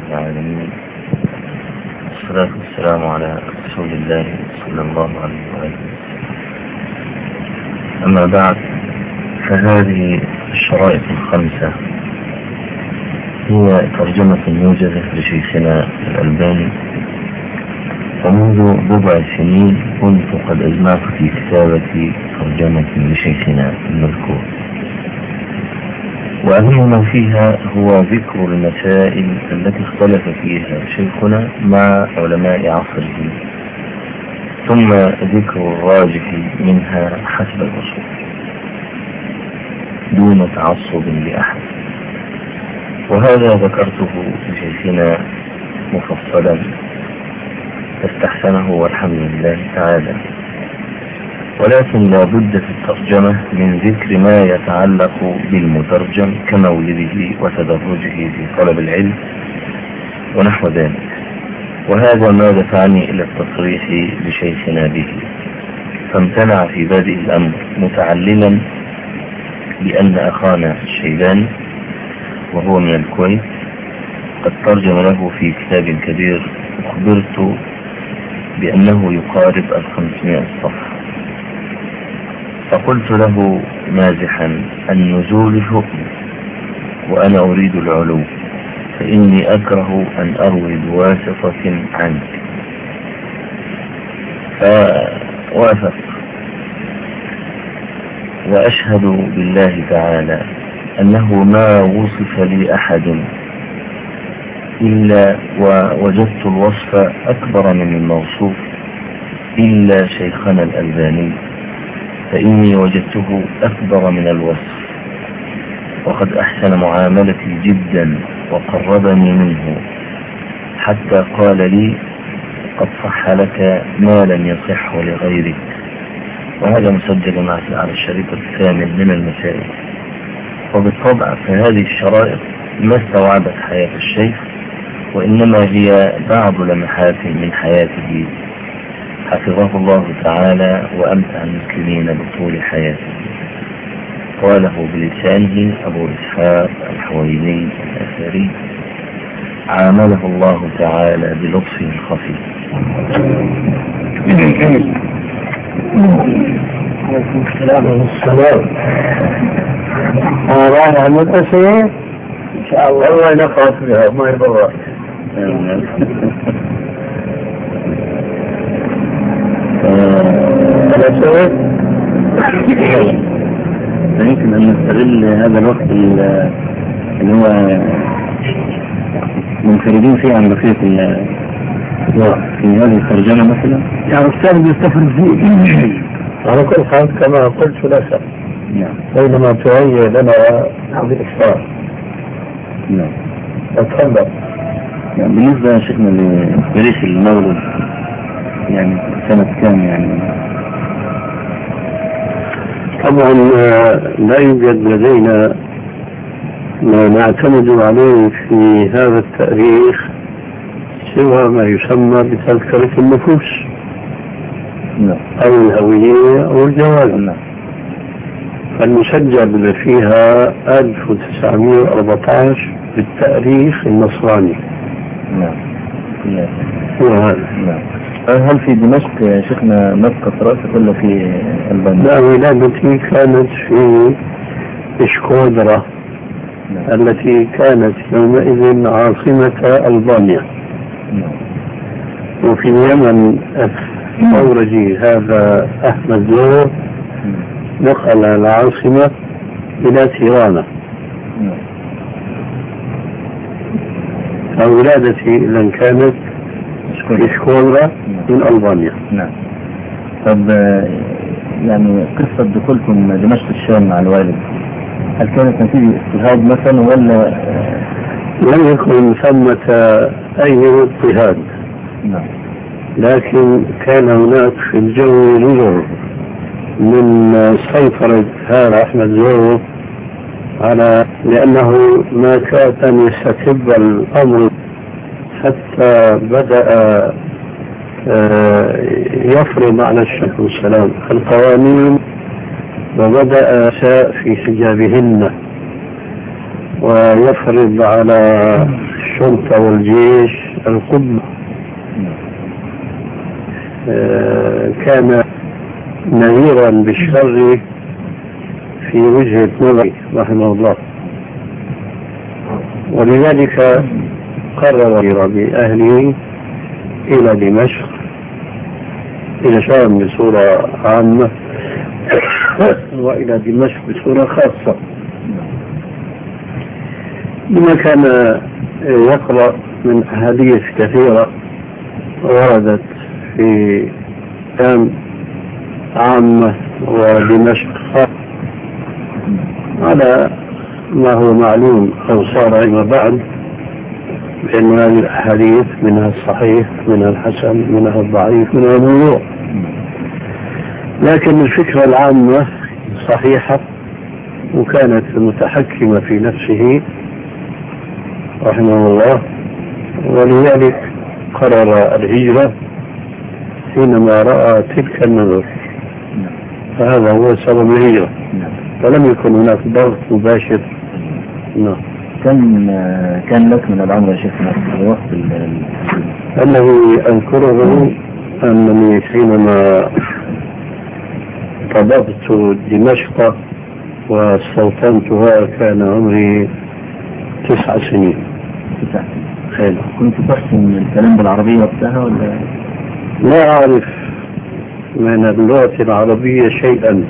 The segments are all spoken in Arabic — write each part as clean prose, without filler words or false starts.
العالمين، والصلاة والسلام على رسول الله صلى الله عليه وآله. أما بعد، فهذه الشرائط الخمسة هي ترجمة موجزة لشيخنا الألباني، ومنذ بضع سنين كنت قد أجمعت في كتابة ترجمة لشيخنا المذكور، وأهم ما فيها هو ذكر المسائل التي اختلف فيها شيخنا مع علماء عصره، ثم ذكر الراجح منها حسب الأصول دون تعصب لأحد. وهذا ذكرته لشيخنا مفصلا فاستحسنه والحمد لله تعالى. ولكن لا بد في الترجمة من ذكر ما يتعلق بالمترجم كمولده وتدرجه في طلب العلم ونحو ذلك، وهذا ما دفعني إلى التصريح لشيخنا به، فامتنع في بادئ الأمر متعللا بأن أخانا الشيباني وهو من الكويت قد ترجم له في كتاب كبير، أخبرت بأنه يقارب 500 صفحة، فقلت له مازحا: النزول حكم وأنا أريد العلو، فإني أكره أن أروي بواسطة عنك. فوافق، وأشهد بالله تعالى أنه ما وصف لي أحد إلا ووجدت الوصف أكبر من الموصوف إلا شيخنا الألباني، فإني وجدته أكبر من الوصف، وقد أحسن معاملتي جدا وقربني منه، حتى قال لي: قد صح لك ما لم يصح لغيرك. وهذا مسجل على الشريط الثامن من المسائل. وبالطبع فهذه الشرائط ما استوعبت حياة الشيخ، وإنما هي بعض لمحات من حياته حفظه الله تعالى وأمتع المسلمين بطول حياته. قاله بلسانه أبو إسحاق الحويني الأثري، عامله الله تعالى بلطفه الخفي. السلام رانا عن الأسئلة إن شاء الله. الله نقص بها ما يضر. يمكن أن نستغل هذا الوقت اللي هو منفردين فيه عن بقية في هذه الترجمة مثلا، يعني الثاني يستفرد فيه على كل حال كما قلت لا شك. بينما تهيئ لنا هذه الإشارة. نعم. أتفضل. بالنسبة يا شيخنا لتاريخ المولد، يعني سنة كام يعني؟ طبعا لا يوجد لدينا ما نعتمد عليه في هذا التاريخ سوى ما يسمى بتذكرة النفوس أو الهوية أو الجواز. فالمسجل فيها 1914 بالتاريخ النصراني. وهذا هل في دمشق يا شيخنا مسقط رأسك ولا في ألبانيا؟ لا، ولادتي كانت في إشكودرا التي كانت يومئذ عاصمة ألبانيا. وفي اليمن الثورجي هذا أحمد زور نقل العاصمة إلى تيرانا. فولادتي إذن كانت في إشكودرا من ألبانيا. نعم. طب يعني قصة دخولكم دمشق الشام مع الوالد، هل كانت نتيجة اضطهاد مثلا ولا؟ لم يكن ثمة أي اضطهاد. نعم. لكن كان هناك في الجو نظر من سيطرة هذا أحمد زورو على، لأنه ما كان أن يستتب الأمر حتى بدأ يفرض على الشيخ والسلام القوانين، وبدأ في حجابهن ويفرض على الشرطة والجيش القمة. كان نذيرا بالشر في وجهة نظري رحمه الله، ولذلك قرر بأهله إلى دمشق، إلى شام بصورة عامة وإلى دمشق بصورة خاصة، لما كان يقرأ من أحاديث كثيرة وردت في شام عامة ودمشق خاصة على ما هو معلوم أو صار فيما بعد، بأن هذه الأحاديث منها الصحيح منها الحسن منها الضعيف منها الموضوع، لكن الفكرة العامة صحيحة وكانت متحكمة في نفسه رحمه الله، ولذلك قرر الهجرة حينما رأى تلك النذر، فهذا هو سبب الهجرة، فلم يكن هناك ضغط مباشر. كان لك من العمر يا شيخنا في وقت الذي أذكره أنني حينما طبقت دمشق واستوطنتها كان عمري 9 سنين. كنت تحسن الكلام بالعربية وقتها ولا؟ لا أعرف من اللغة العربية شيئا،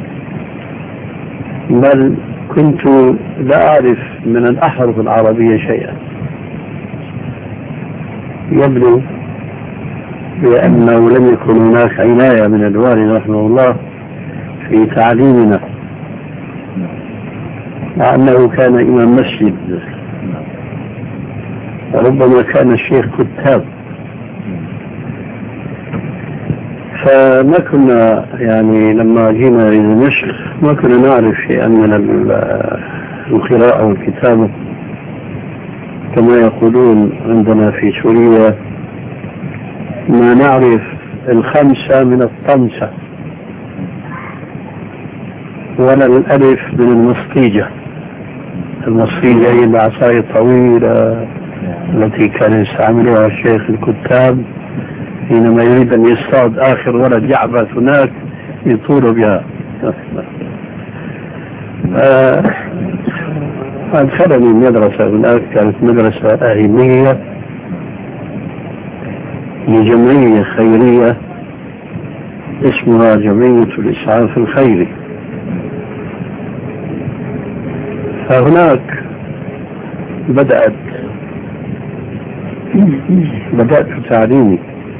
بل كنت لا أعرف من الأحرف العربية شيئا. يبدو بأنه لم يكن هناك عناية من الوالد رحمه الله في تعليمنا، مع أنه كان إمام مسجد وربما كان الشيخ كتاب، فما كنا يعني لما جينا إلى دمشق ما كنا نعرف شيئا من القراءة والكتابة كما يقولون عندنا في سوريا، ما نعرف 5 من الطمسة ولا الألف من المصطيجة. المصطيجة هي العصاية الطويلة التي كان يستعملها الشيخ الكتاب حينما يريد أن يصطاد آخر ولد يعبث هناك يطول بها. أدخلني المدرسة هناك، كانت مدرسة أهلية لجمعية خيرية اسمها جمعية الإسعاف الخيري، فهناك بدأت تعليمي،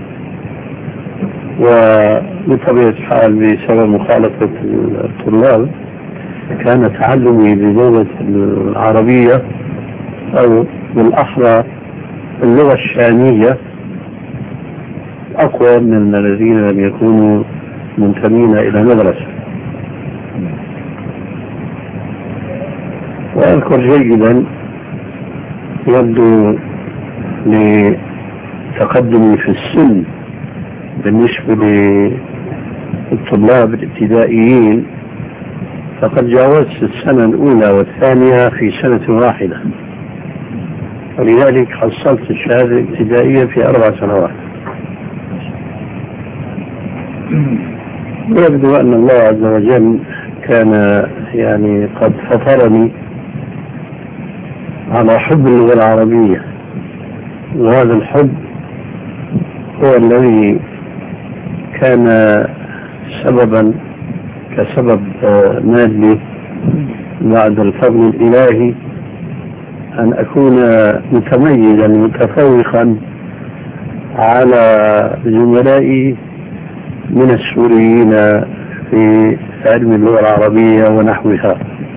وبطبيعة الحال بسبب مخالطة الطلاب كان تعلمي باللغة العربية أو بالأحرى اللغة الشامية أقوى من الذين لم يكونوا منتمين إلى مدرسة. وأذكر جيدا يبدو لتقدمي في السن بالنسبة للطلاب الابتدائيين، فقد جاوزت السنة الأولى والثانية في سنة واحدة، ولذلك حصلت الشهادة الابتدائية في 4 سنوات. ويبدو أن الله عز وجل كان يعني قد فطرني على حب اللغة العربية، وهذا الحب هو الذي كان سببا كسبب مادي بعد الفضل الإلهي أن أكون متميزا متفوقا على زملائي من السوريين في علم اللغة العربية ونحوها.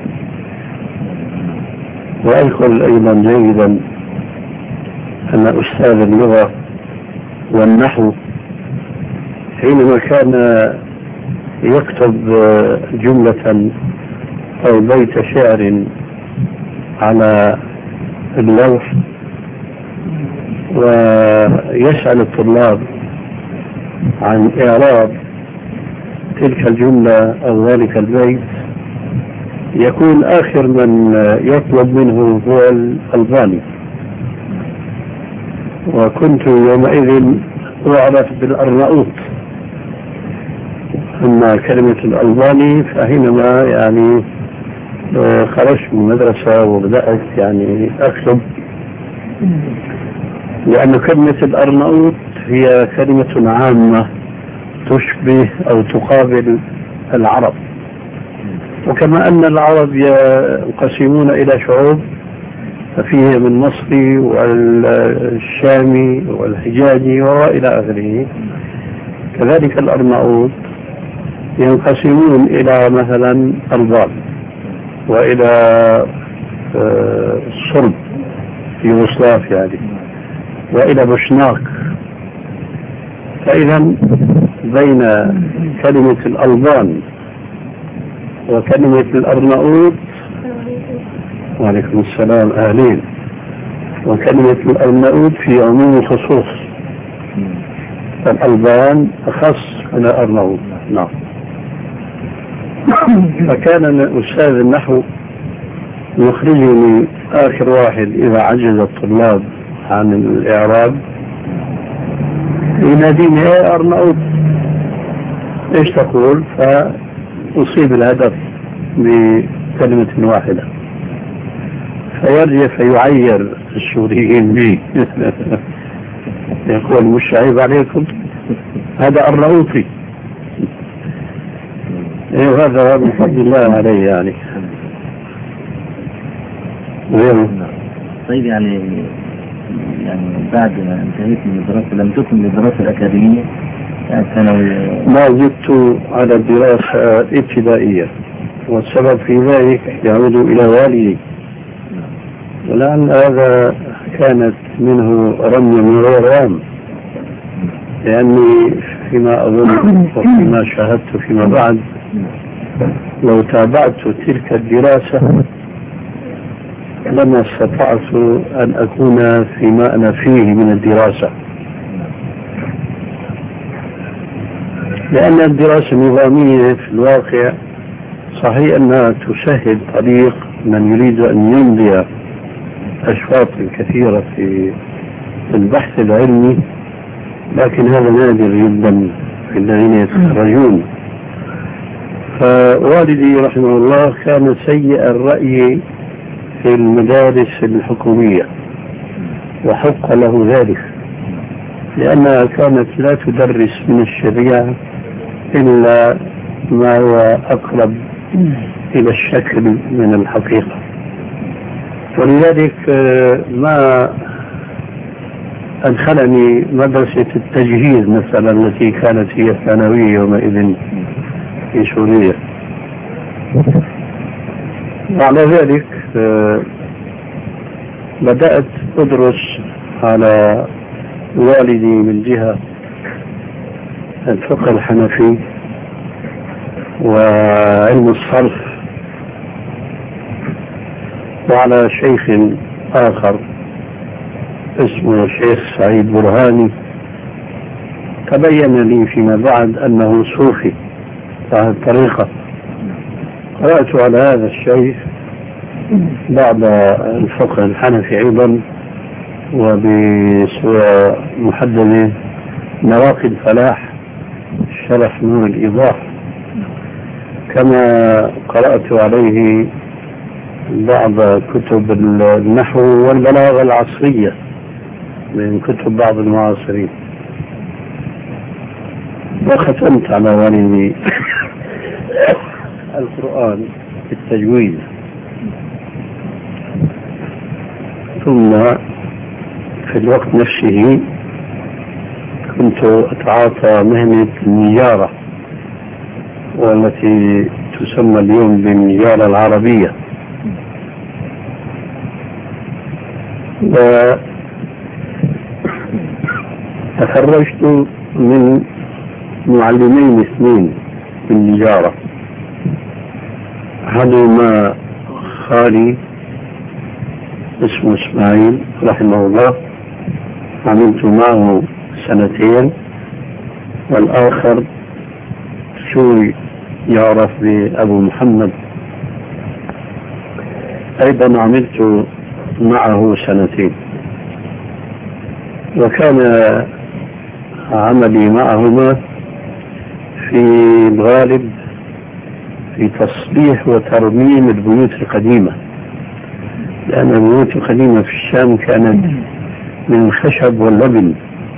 وأذكر أيضا جيدا أن أستاذ اللغة والنحو حينما كان يكتب جملة أو بيت شعر على اللوح ويسأل الطلاب عن إعراب تلك الجملة أو ذلك البيت، يكون آخر من يطلب منه هو الألباني، وكنت يومئذ أعرف بالأرناؤوط. أما كلمة الألباني فحينما يعني خرجت من المدرسة وبدأت يعني أكتب، لأن كلمة الأرناؤوط هي كلمة عامة تشبه أو تقابل العرب، وكما أن العرب ينقسمون إلى شعوب ففيه من مصري والشامي والحجازي وإلى آخره، كذلك الأرناؤوط ينقسمون إلى مثلا ألبان وإلى صرب في يوغوسلافيا يعني، وإلى بوشناك. فإذا بين كلمة الألبان وكلمة الأرناؤوط، وعليكم السلام أهلين، وكلمة الأرناؤوط في عموم الخصوص، الألبان أخص من الأرناؤوط. نعم. فكان أستاذ النحو يخرجني آخر واحد إذا عجز الطلاب عن الإعراب، يناديني يا أرناؤوط إيش تقول؟ فأصيب الهدف بكلمة واحدة، فيرجع فيعير السوريين بي يقول مش عيب عليكم، هذا أرناؤوطي. هذا من فضل الله عليه يعني. طيب يعني بعد ما انتهيت من الدراسة لم تكن للدراسة الأكاديمية ثانوية؟ ما زدت على الدراسة ابتدائية، والسبب في ذلك يعود إلى والدي، ولأن هذا كانت منه رمي من غير رام، لأني فيما أظن وفيما شاهدت فيما بعد لو تابعت تلك الدراسة لما استطعت أن أكون فيما أنا فيه من الدراسة، لأن الدراسة النظامية في الواقع صحيح أنها تسهل طريق من يريد أن يمضي أشواط كثيرة في البحث العلمي، لكن هذا نادر جدا في الذين يتخرجون. فوالدي رحمه الله كان سيء الرأي في المدارس الحكومية، وحق له ذلك، لأنها كانت لا تدرس من الشريعة إلا ما هو أقرب إلى الشكل من الحقيقة. ولذلك ما أدخلني مدرسة التجهيز مثلا التي كانت هي الثانوية يومئذ في سوريا. بعد ذلك بدأت أدرس على والدي من جهة الفقه الحنفي وعلم الصرف، وعلى شيخ آخر اسمه الشيخ سعيد برهاني. تبين لي فيما بعد أنه صوفي على الطريقة. قرأت على هذا الشيخ بعد الفقه الحنفي أيضا، وبسورة محددة نواقي الفلاح شرح نور الإيضاح، كما قرأت عليه بعض كتب النحو والبلاغة العصرية من كتب بعض المعاصرين، وختمت على والدي القرآن في التجويد. ثم في الوقت نفسه كنت أتعاطى مهنة النجارة، والتي تسمى اليوم بالنجارة العربية، وتخرجت من معلمين اثنين في النجارة، أحدهما خالي اسمه إسماعيل رحمه الله، عملت معه 2 سنين، والآخر سوري يعرف بأبو محمد أيضا عملت معه 2 سنين. وكان عملي معهما في الغالب في تصليح وترميم البيوت القديمة، لأن البيوت القديمة في الشام كانت من الخشب واللبن،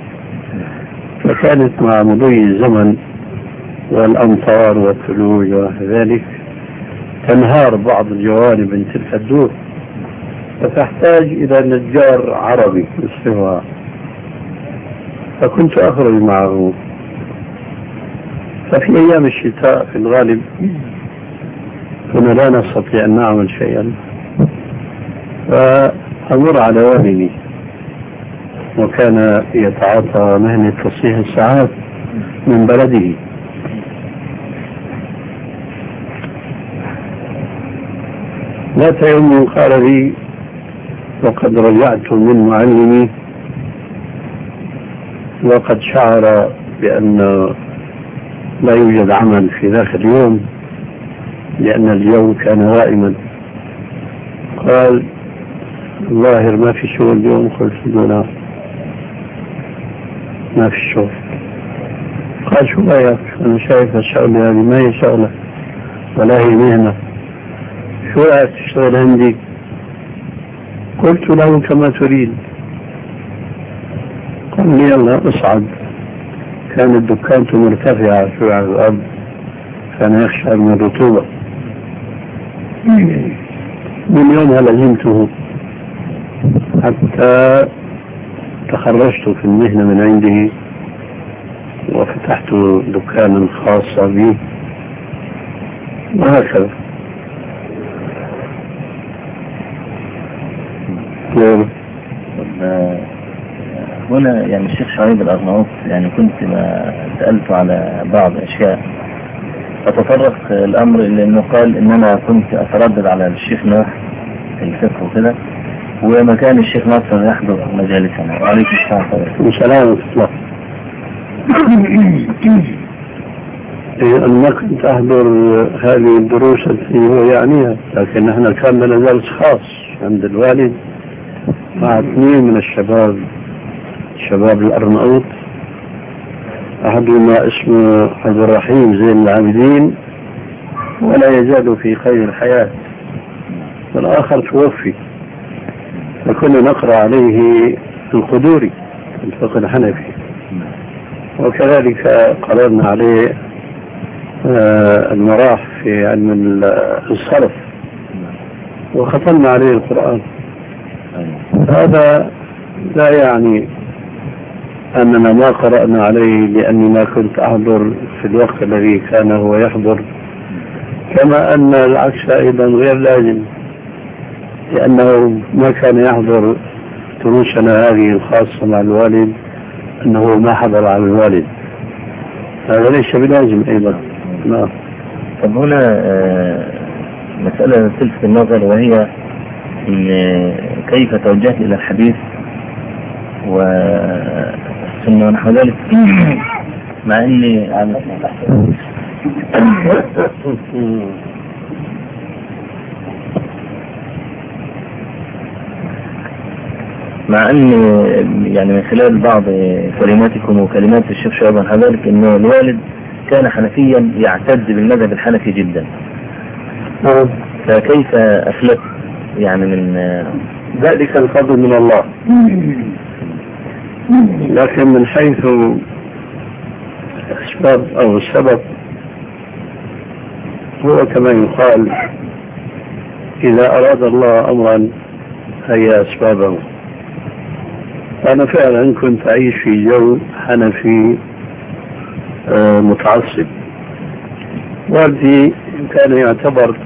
فكانت مع مضي الزمن والأمطار والثلوج وذلك تنهار بعض الجوانب من تلك الدور، فتحتاج إلى نجار عربي يصلحها، فكنت أخرج معه. ففي أيام الشتاء في الغالب كنا لا نستطيع أن نعمل شيئا، فأمر على والدي وكان يتعاطى مهنة تصليح الساعات من بلده، ذات يوم قال لي وقد رجعت من معلمي وقد شعر بأن لا يوجد عمل في ذاك اليوم لأن الجو كان غائما. قال الظاهر ما في شغل اليوم. قلت له ما في شغل. قال شو رأيك؟ أنا شايف الشغلة هذه ما هي شغلة ولا هي مهنة، شو رأيك تشتغل عندي؟ قلت له كما تريد. قال لي يلا اصعد. كانت دكانته مرتفعة شوي على الأرض، كان يخشى من الرطوبة. من يومها لزمته حتى تخرجت في المهنة من عنده وفتحت دكانا خاصا بي وهكذا. هنا يعني الشيخ شعيب الأرناؤوط يعني كنت ما سألته على بعض أشياء، فتطرق الأمر إلى أنه قال إن أنا كنت أتردد على الشيخ نوح في الفقه وكده، وما كان الشيخ ناصر يحضر مجالسنا. وعليكم السلام ورحمة الله. أنا كنت أحضر هذه الدروس التي هو يعنيها، لكن نحن كان لنا درس خاص عند الوالد مع 2 من الشباب الأرناؤوط، أحدهما اسمه عبد الرحيم زين العابدين ولا يزال في خير الحياة، والآخر توفي، فكنا نقرأ عليه القدوري الفقه الحنفي، وكذلك قرأنا عليه المراح في علم الصرف، وختمنا عليه القرآن. هذا لا يعني أننا ما قرأنا عليه لأني ما كنت أحضر في الوقت الذي كان هو يحضر، كما أن العكس أيضا غير لازم، لأنه ما كان يحضر دروسنا هذه الخاصة مع الوالد أنه ما حضر على الوالد، هذا ليس بلازم أيضا. نعم. طب هنا مسألة تلفت النظر، وهي كيف توجهت إلى الحديث والسنة ونحو ذلك، مع أني مع أن يعني من خلال بعض كلماتكم وكلمات الشيخ شعيب ونحو ذلك أنه الوالد كان حنفيا يعتد بالمذهب الحنفي جدا، فكيف أفلت يعني من ذلك الفضل من الله؟ لكن من حيث الأسباب أو السبب، هو كما يقال إذا أراد الله أمرا هي أسبابه. أنا فعلا كنت أعيش في جو حنفي متعصب. والدي كان يعتبر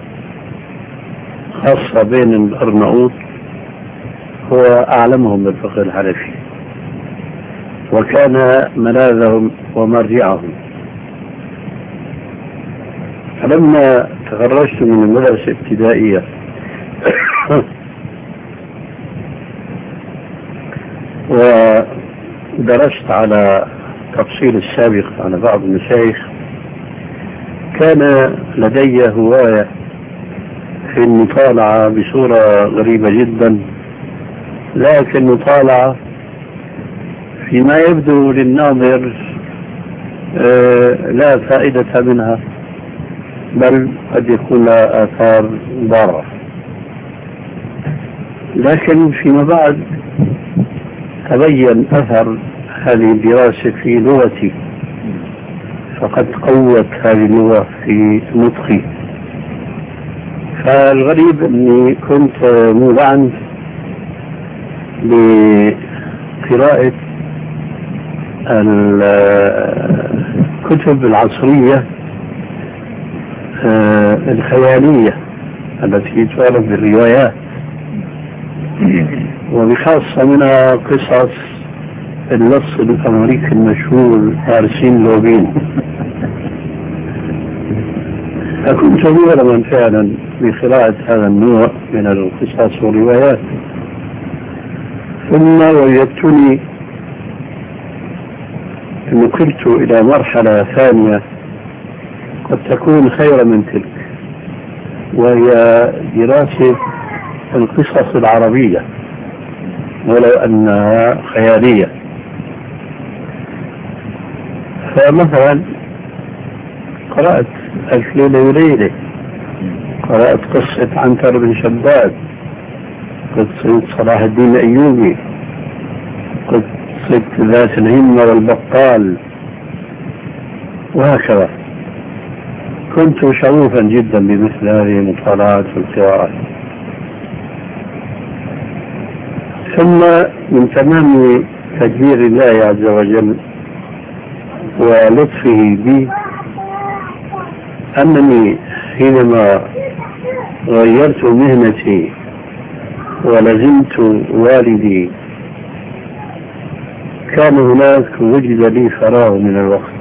خاصة بين الأرناؤوط هو أعلمهم بالفقه الحنفي، وكان ملاذهم ومرجعهم. فلما تخرجت من المدرسة الابتدائية ودرست على تفصيل السابق على بعض المشايخ، كان لدي هواية في المطالعة بصورة غريبة جدا، لكن مطالعة فيما يبدو للناظر لا فائدة منها، بل قد يكون لها آثار ضارة. لكن فيما بعد تبين أثر هذه الدراسة في لغتي، فقد قوت هذه اللغة في نطقي. فالغريب أني كنت مولعا بقراءة الكتب العصرية الخيالية التي تعرف بالروايات، وبخاصة منها قصص اللص الأمريكي المشهور فارسين لوبين. فكنت مغرما فعلا بقراءة هذا النوع من القصص والروايات، ثم وجدتني نقلت إلى مرحلة ثانية قد تكون خير من تلك، وهي دراسة القصص العربية ولو أنها خيالية. فمثلا قرأت ألف ليلة وليلة، قرأت قصة عنتر بن شداد، قصة صلاح الدين الأيوبي، قصة ذات الهمة والبطال، وهكذا. كنت شغوفا جدا بمثل هذه المطالعات والقراءات. ثم من تمام تدبير الله عز وجل ولطفه بي أنني حينما غيرت مهنتي ولزمت والدي كان هناك وجد لي فراغ من الوقت.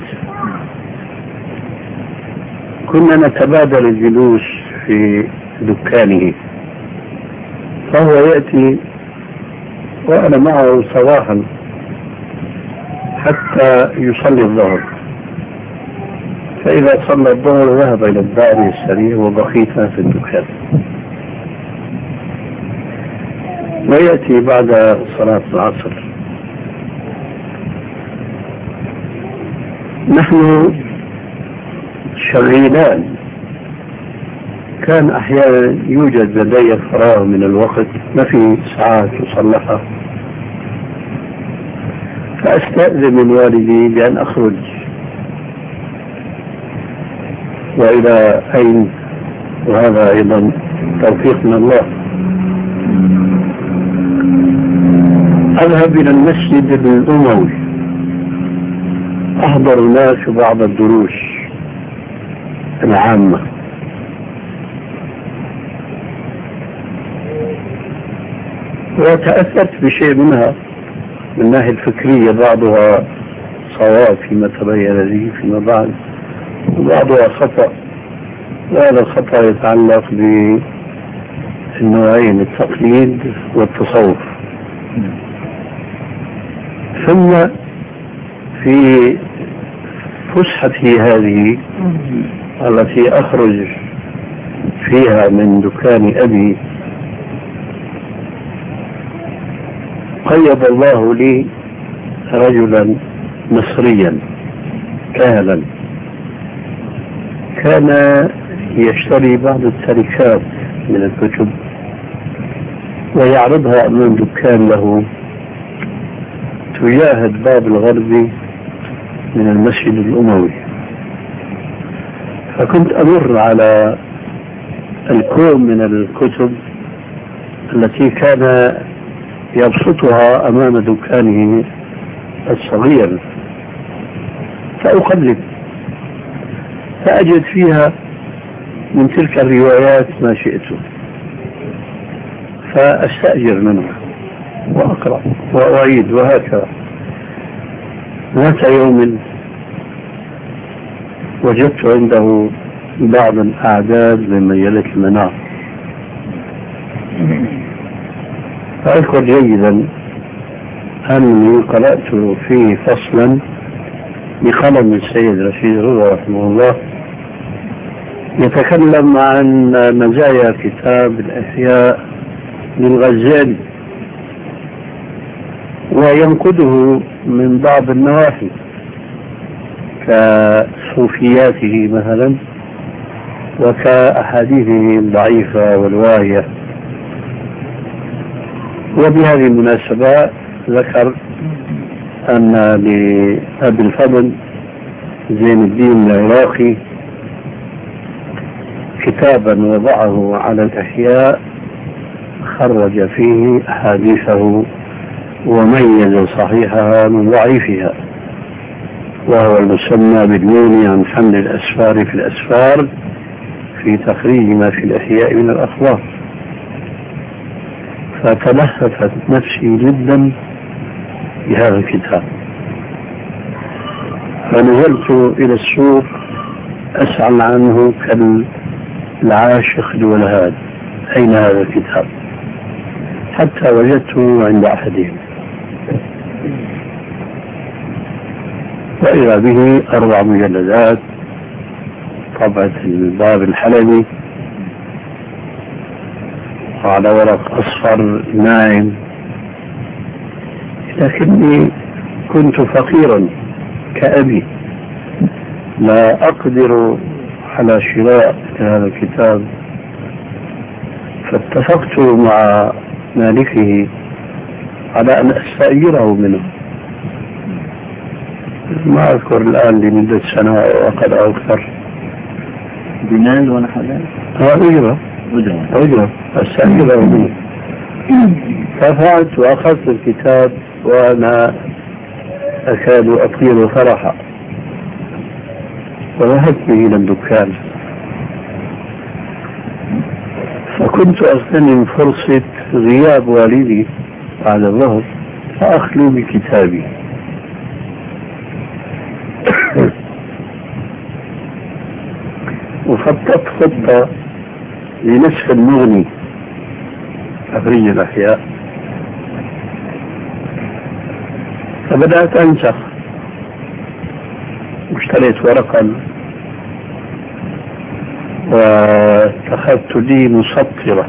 كنا نتبادل الجلوس في دكانه، فهو يأتي وأنا معه صباحا حتى يصلي الظهر، فإذا صلى الظهر ذهب إلى الدار السريع وبقيت في الدكان، ويأتي بعد صلاة العصر. نحن شغيلان، كان أحيانا يوجد لدي فراغ من الوقت، ما في ساعات تصلحها، فأستأذن من والدي بأن أخرج. وإلى أين؟ وهذا أيضا توفيق من الله. أذهب إلى المسجد الأموي، أحضر هناك بعض الدروس العامة، وتأثرت بشيء منها من الناحية الفكرية، بعضها صواب فيما تبين لي فيما بعد، وبعضها خطأ، وهذا الخطأ يتعلق بالنوعين، التقليد والتصوف. ثم في فسحتي هذه التي أخرج فيها من دكان أبي قيض الله لي رجلا مصريا كاهلا كان يشتري بعض التركات من الكتب ويعرضها أمام دكان له تجاه الباب الغربي من المسجد الأموي. فكنت أمر على الكوم من الكتب التي كان يبسطها أمام دكانه الصغير، فأقلب فأجد فيها من تلك الروايات ما شئت، فأستأجر منها وأقرأ وأعيد، وهكذا. ذات يوم وجدت عنده بعض الأعداد من مجلة المنار، فأذكر جيدا أني قرأت فيه فصلا بقلم السيد رشيد رضا رحمه الله يتكلم عن مزايا كتاب الإحياء للغزالي، وينقده من بعض النواحي كصوفياته مثلا وكأحاديثه الضعيفة والواهية. وبهذه المناسبة ذكر أن لأبي الفضل زين الدين العراقي كتابا وضعه على الإحياء خرج فيه أحاديثه وميز صحيحها من ضعيفها، وهو المسمى بالنون عن حمل الأسفار في الأسفار في تخريج ما في الإحياء من الأخبار. فتلهفت نفسي جدا بهذا الكتاب، فنزلت إلى السوق أسأل عنه كالعاشق لولهاد أين هذا الكتاب، حتى وجدته عند أحدهم وإذا به 4 مجلدات طبعة الباب الحلبي وعلى ورق أصفر ناعم، لكني كنت فقيرا كأبي لا أقدر على شراء هذا الكتاب، فاتفقت مع مالكه على أن أستأجره منه، ما أذكر الآن لمدة سنة أو أقل أو أكثر. بنال ونحو ذلك؟ أجرة أستأجره منه. ففعلت وأخذت الكتاب وأنا أكاد أطير فرحا، وذهبت به إلى الدكان، فكنت أغتنم فرصة غياب والدي بعد الظهر فأخلو بكتابي. وخططت خطة لنسخ المغني تخريج الأحياء، فبدأت أنسخ واشتريت ورقا واتخذت لي مسطرة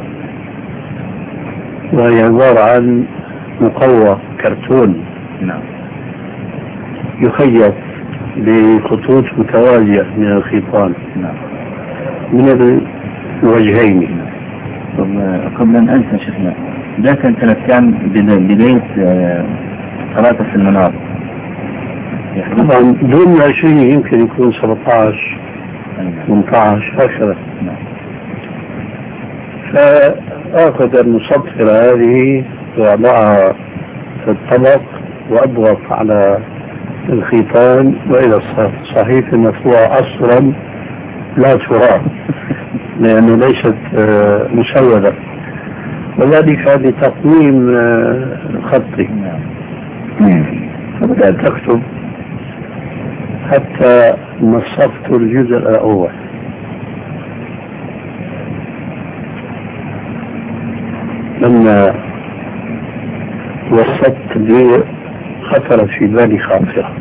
وهي عبارة عن مقوى كرتون يخيط بخطوط متوازية من الخيطان من الوجهين. قبل أن أنسى شيخنا، ده كان سنة كام بداية صلاة في المنار؟ طبعا دون 20 يمكن يكون 17 18 هكذا. فأخذ المسطرة هذه وضعها في الطبق وأضغط على الخيطان وإلى الصحيفة المرفوعة أصلا لا ترى لأنه ليست مسودة، وذلك لتقويم خطي. فبدأت أكتب حتى نصفت الجزء الأول، لما وصلت لي خطرت في بالي خاطرة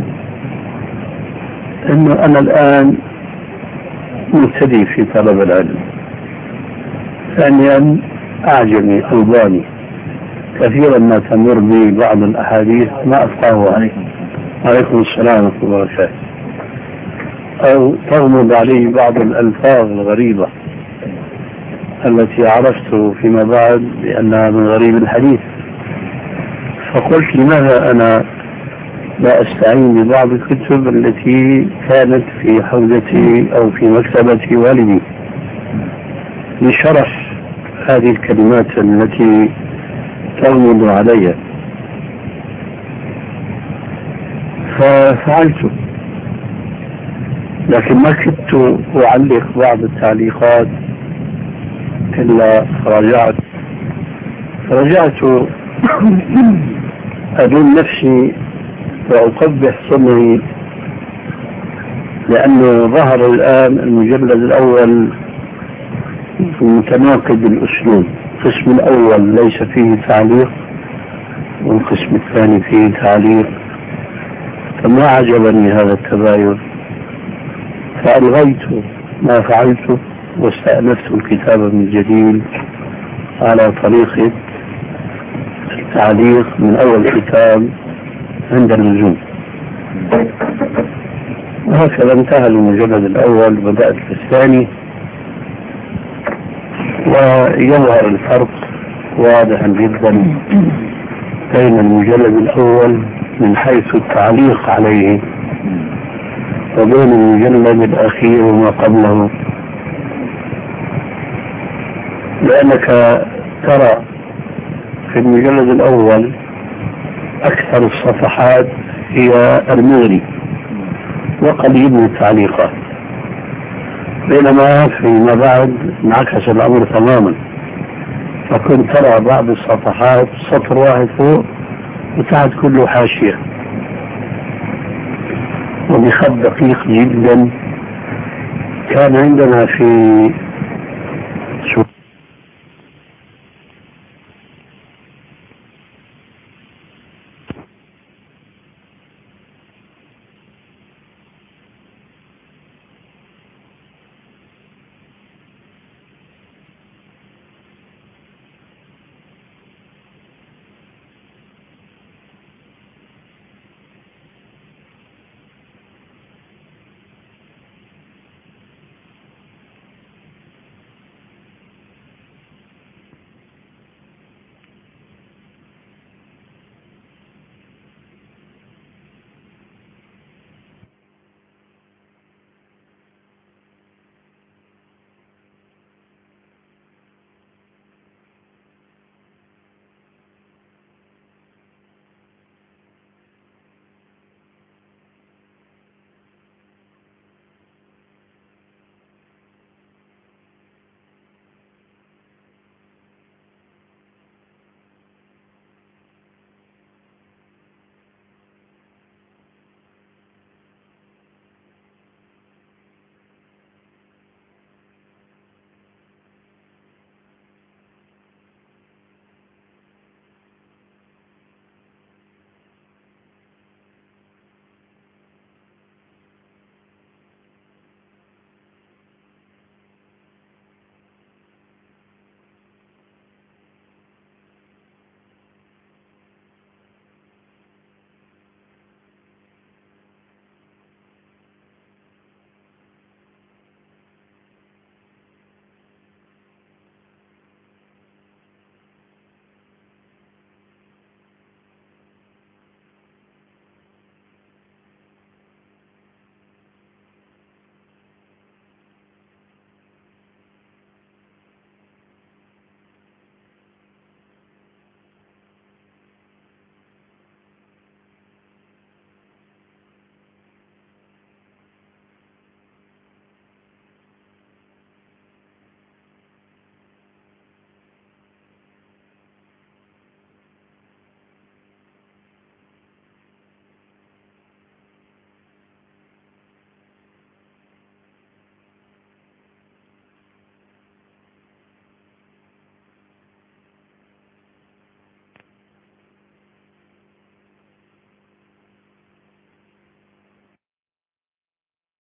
أنه أنا الآن مبتدئ في طلب العلم، ثانيا أعجمي ألباني كثيرا ما تمر بي بعض الأحاديث ما أفقهها. عليكم السلام ورحمة الله وبركاته. أو تغمض علي بعض الألفاظ الغريبة التي عرفت فيما بعد بأنها من غريب الحديث، فقلت لماذا أنا لا أستعين ببعض الكتب التي كانت في حوزتي أو في مكتبة والدي لشرح هذه الكلمات التي تغمض علي. ففعلت، لكن ما كنت أعلق بعض التعليقات إلا رجعت أدون نفسي وأقبح صنعي، لأنه ظهر الآن المجلد الأول متناقض الأسلوب. القسم الأول ليس فيه تعليق والقسم الثاني فيه تعليق، فما عجبني هذا التباين، فألغيت ما فعلته واستأنفت الكتاب من جديد على طريقة التعليق من أول كتاب عند اللزوم. وهكذا انتهى المجلد الأول، بدأت في الثاني، ويظهر الفرق واضحا جدا بين المجلد الأول من حيث التعليق عليه وبين المجلد الأخير وما قبله، لأنك ترى في المجلد الأول أكثر الصفحات هي المغني وقليل من التعليقات، بينما فيما بعد انعكس الأمر تماما، فكنت ترى بعض الصفحات سطر واحد فوق وتحت كله حاشية وبخط دقيق جدا. كان عندنا في